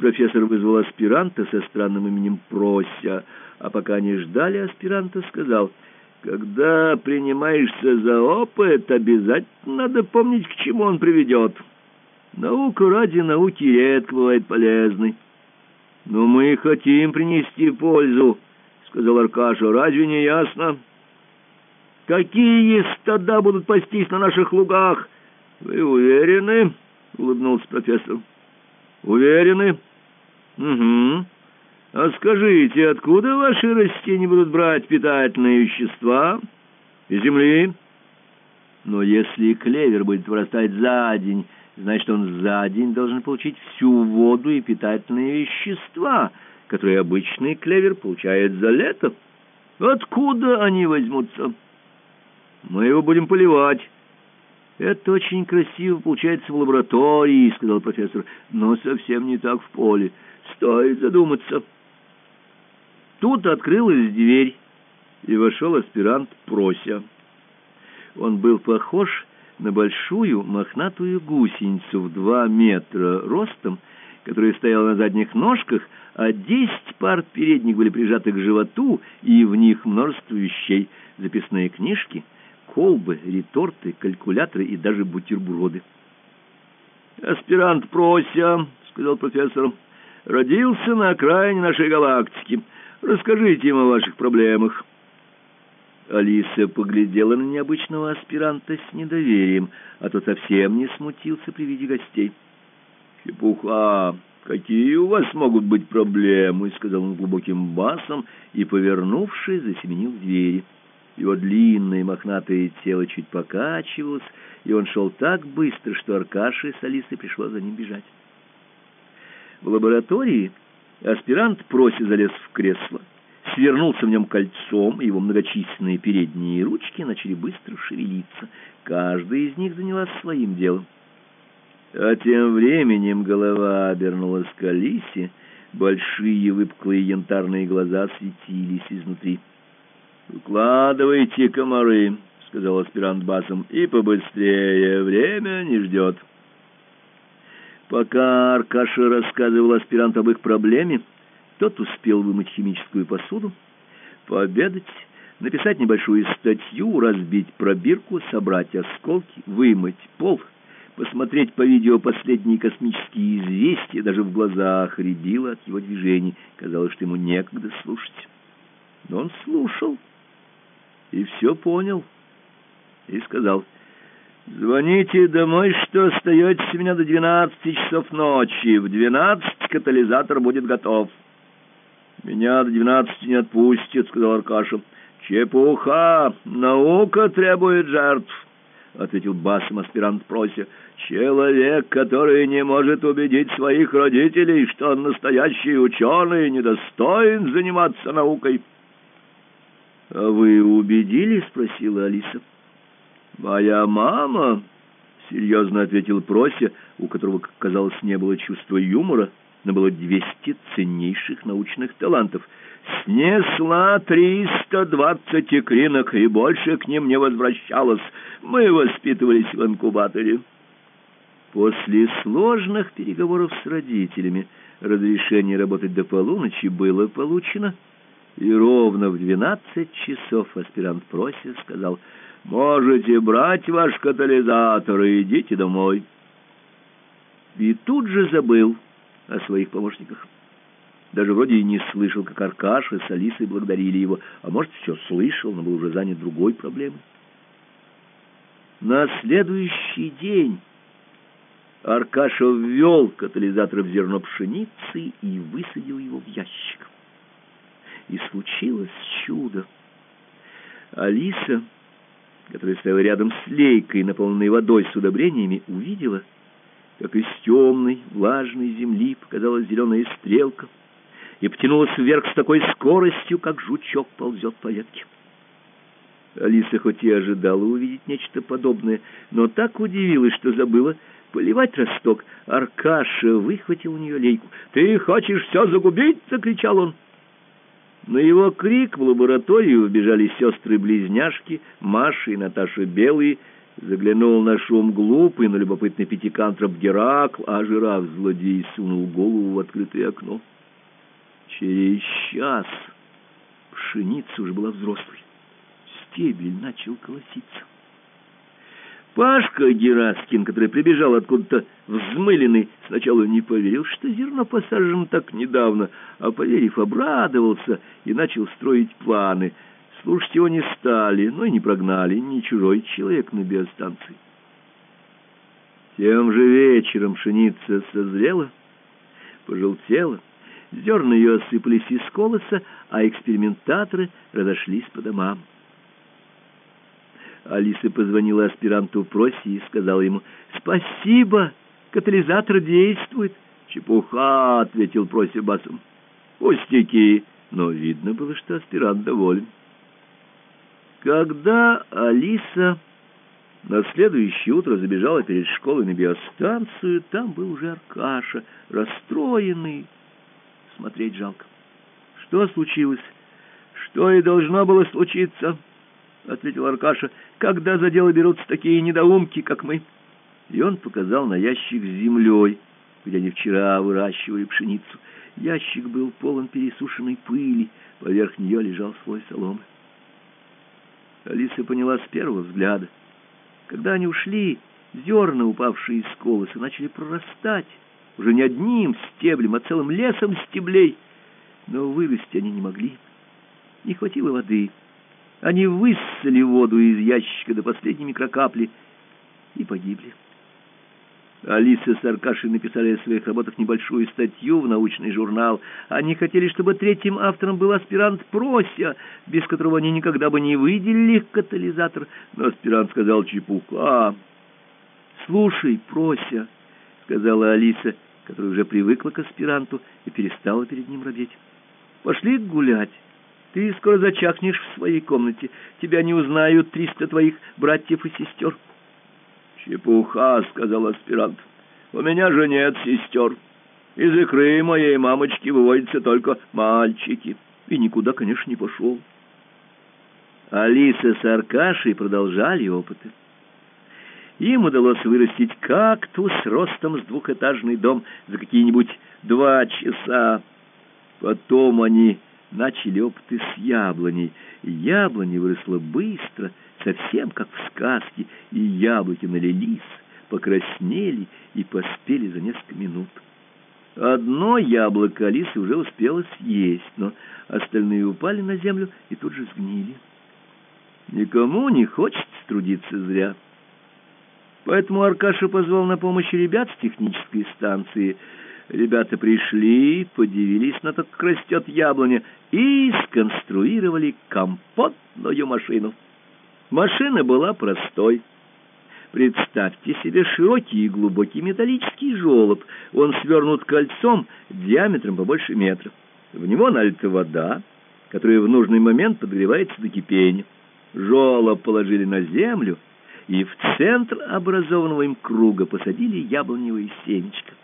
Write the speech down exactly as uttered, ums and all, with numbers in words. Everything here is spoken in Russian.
Профессор вызвал аспиранта со странным именем Прося, а пока они ждали аспиранта, сказал: «Когда принимаешься за опыт, обязательно надо помнить, к чему он приведет. Наука ради науки редко бывает полезной». «Но мы хотим принести пользу», — сказал Аркаша. «Разве не ясно?» «Какие стада будут пастись на наших лугах?» «Вы уверены?» — улыбнулся профессор. «Уверены?» «Угу. А скажите, откуда ваши растения будут брать питательные вещества? Из земли?» «Но если клевер будет вырастать за день, значит, он за день должен получить всю воду и питательные вещества, которые обычный клевер получает за лето. Откуда они возьмутся?» «Мы его будем поливать». «Это очень красиво получается в лаборатории», — сказал профессор, — «но совсем не так в поле. Стоит задуматься». Тут открылась дверь, и вошел аспирант Прося. Он был похож на большую мохнатую гусеницу в два метра ростом, которая стояла на задних ножках, а десять пар передних были прижаты к животу, и в них множество вещей: записные книжки, колбы, реторты, калькуляторы и даже бутерброды. «Аспирант Прося, — сказал профессор, — родился на окраине нашей галактики. Расскажите им о ваших проблемах». Алиса поглядела на необычного аспиранта с недоверием, а тот совсем не смутился при виде гостей. «Чепуха! Какие у вас могут быть проблемы?» — сказал он глубоким басом и, повернувшись, засеменил к двери. Его длинное мохнатое тело чуть покачивалось, и он шел так быстро, что Аркаше с Алисой пришлось за ним бежать. В лаборатории аспирант Прося залез в кресло, свернулся в нем кольцом, и его многочисленные передние ручки начали быстро шевелиться. Каждая из них занялась своим делом. А тем временем голова обернулась к Алисе, большие выпуклые янтарные глаза светились изнутри. «Укладывайте, комары», — сказал аспирант басом, — «и побыстрее, время не ждет». Пока Аркаша рассказывал аспиранту об их проблеме, тот успел вымыть химическую посуду, пообедать, написать небольшую статью, разбить пробирку, собрать осколки, вымыть пол, посмотреть по видео последние космические известия. Даже в глазах рябило от его движений. Казалось, что ему некогда слушать. Но он слушал и все понял, и сказал: «Звоните домой, что остаетесь у меня до двенадцати часов ночи. В двенадцать катализатор будет готов». «Меня до двенадцати не отпустят», — сказал Аркаша. «Чепуха! Наука требует жертв», — ответил басом аспирант Прося. «Человек, который не может убедить своих родителей, что он настоящий ученый, недостоин заниматься наукой». «А вы убедили?» — спросила Алиса. «Моя мама, — серьезно ответил Прося, у которого, как казалось, не было чувства юмора, но было двести ценнейших научных талантов, — снесла триста двадцать икринок и больше к ним не возвращалась. Мы воспитывались в инкубаторе». После сложных переговоров с родителями разрешение работать до полуночи было получено, и ровно в двенадцать часов аспирант Прося сказал: «Можете брать ваш катализатор и идите домой». И тут же забыл о своих помощниках. Даже вроде и не слышал, как Аркаша с Алисой благодарили его, а может, все слышал, но был уже занят другой проблемой. На следующий день Аркаша ввел катализатор в зерно пшеницы и высадил его в ящик. И случилось чудо. Алиса, которая стояла рядом с лейкой, наполненной водой с удобрениями, увидела, как из темной влажной земли показалась зеленая стрелка и потянулась вверх с такой скоростью, как жучок ползет по ветке. Алиса хоть и ожидала увидеть нечто подобное, но так удивилась, что забыла поливать росток. Аркаша выхватил у нее лейку. «Ты хочешь все загубить?» — закричал он. На его крик в лабораторию вбежали сестры-близняшки Маша и Наташа Белые, Заглянул на шум глупый, но любопытный пятикантроп Геракл, а жираф-злодей сунул голову в открытое окно. Через час пшеница уже была взрослой. Стебель начал колоситься. Пашка Гераскин, который прибежал откуда-то взмыленный, сначала не поверил, что зерно посажено так недавно, а, поверив, обрадовался и начал строить планы. Слушать его не стали, но и не прогнали, ни чужой человек на биостанции. Тем же вечером пшеница созрела, пожелтела, зерна ее осыпались из колоса, а экспериментаторы разошлись по домам. Алиса позвонила аспиранту Просе и сказала ему: «Спасибо, катализатор действует». «Чепуха», — ответил Прося басом. «Пустяки». Но видно было, что аспирант доволен. Когда Алиса на следующее утро забежала перед школой на биостанцию, там был уже Аркаша, расстроенный. Смотреть жалко. «Что случилось?» «Что и должно было случиться», — ответил Аркаша, — «когда за дело берутся такие недоумки, как мы». И он показал на ящик с землей, где они вчера выращивали пшеницу. Ящик был полон пересушенной пыли, поверх нее лежал слой соломы. Алиса поняла с первого взгляда. Когда они ушли, зерна, упавшие из колоса, начали прорастать, уже не одним стеблем, а целым лесом стеблей. Но вырасти они не могли. Не хватило воды. Они высосали воду из ящика до последней микрокапли и погибли. Алиса с Аркашей написали о своих работах небольшую статью в научный журнал. Они хотели, чтобы третьим автором был аспирант Прося, без которого они никогда бы не выделили катализатор. Но аспирант сказал: «Чепуха». «Слушай, Прося», — сказала Алиса, которая уже привыкла к аспиранту и перестала перед ним робеть, — «пошли гулять. Ты скоро зачахнешь в своей комнате. Тебя не узнают триста твоих братьев и сестер». «Чепуха», — сказал аспирант. «У меня же нет сестер. Из икры моей мамочки выводятся только мальчики». И никуда, конечно, не пошел. Алиса с Аркашей продолжали опыты. Им удалось вырастить кактус ростом с двухэтажный дом за какие-нибудь два часа. Потом они начали опыты с яблоней. Яблоня выросла быстро, совсем как в сказке, и яблоки налились, покраснели и поспели за несколько минут. Одно яблоко Алиса уже успела съесть, но остальные упали на землю и тут же сгнили. Никому не хочется трудиться зря. Поэтому Аркаша позвал на помощь ребят с технической станции. Ребята пришли, подивились на то, как растет яблоня, и сконструировали компотную машину. Машина была простой. Представьте себе широкий и глубокий металлический желоб. Он свернут кольцом диаметром побольше метра. В него налита вода, которая в нужный момент подогревается до кипения. Желоб положили на землю, и в центр образованного им круга посадили яблоневое семечко.